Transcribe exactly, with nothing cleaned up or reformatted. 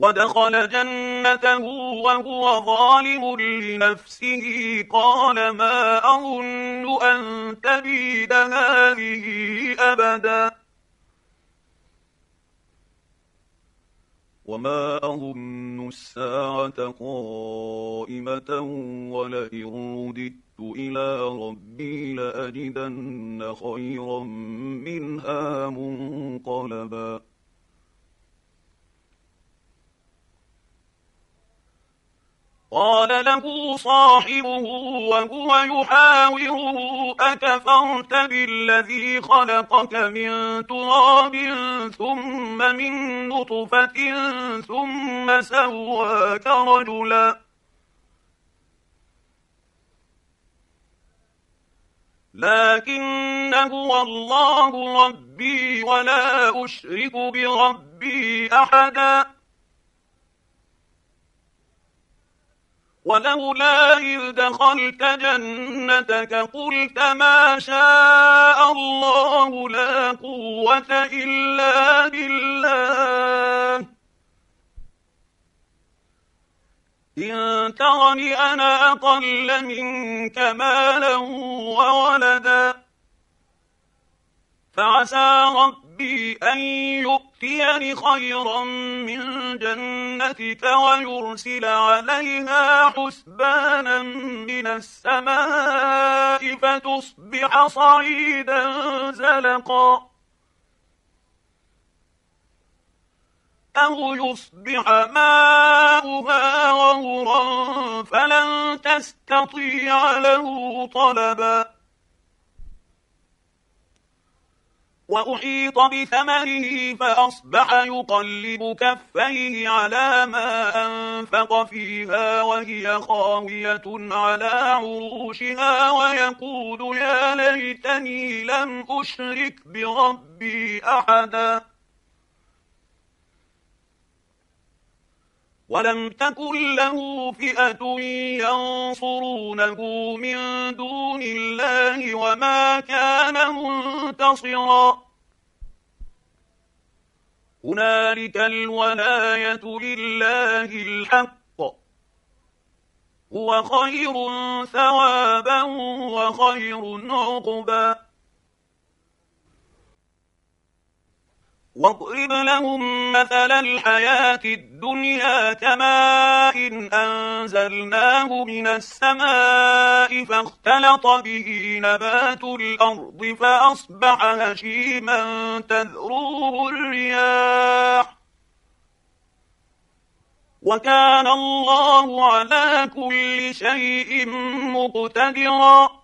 ودخل جنته وهو ظالم لنفسه قال ما أظن أن تبيد هذه أبدا وما أظن الساعة قائمة ولئن رددت إلى ربي لأجدن خيرا منها منقلبا. قال له صاحبه وهو يحاوره أكفرت بالذي خلقك من تراب ثم من نطفة ثم سواك رجلا لكن هو الله ربي ولا أشرك بربي أحدا ولولا إذ دخلت جنتك قلت ما شاء الله لا قوة إلا بالله إن ترني أنا أقل منك مالا وولدا فعسى ربي أن يؤتيني خيرا من جنتك ويرسل عليها حسبانا من السماء فتصبح صعيدا زلقا أو يصبح ماؤها غورا فلن تستطيع له طلبا وأحيط بثمره فأصبح يقلب كفيه على ما أنفق فيها وهي خاوية على عروشها ويقول يا ليتني لم أشرك بربي أحدا ولم تكن له فئة ينصرونه من دون الله وما كان منتصرا هنالك الولاية لله الحق هو خير ثوابا وخير عقبا واضرب لهم مثل الحياة الدنيا كماء أنزلناه من السماء فاختلط به نبات الأرض فأصبح هشيما تذروه الرياح وكان الله على كل شيء مقتدرا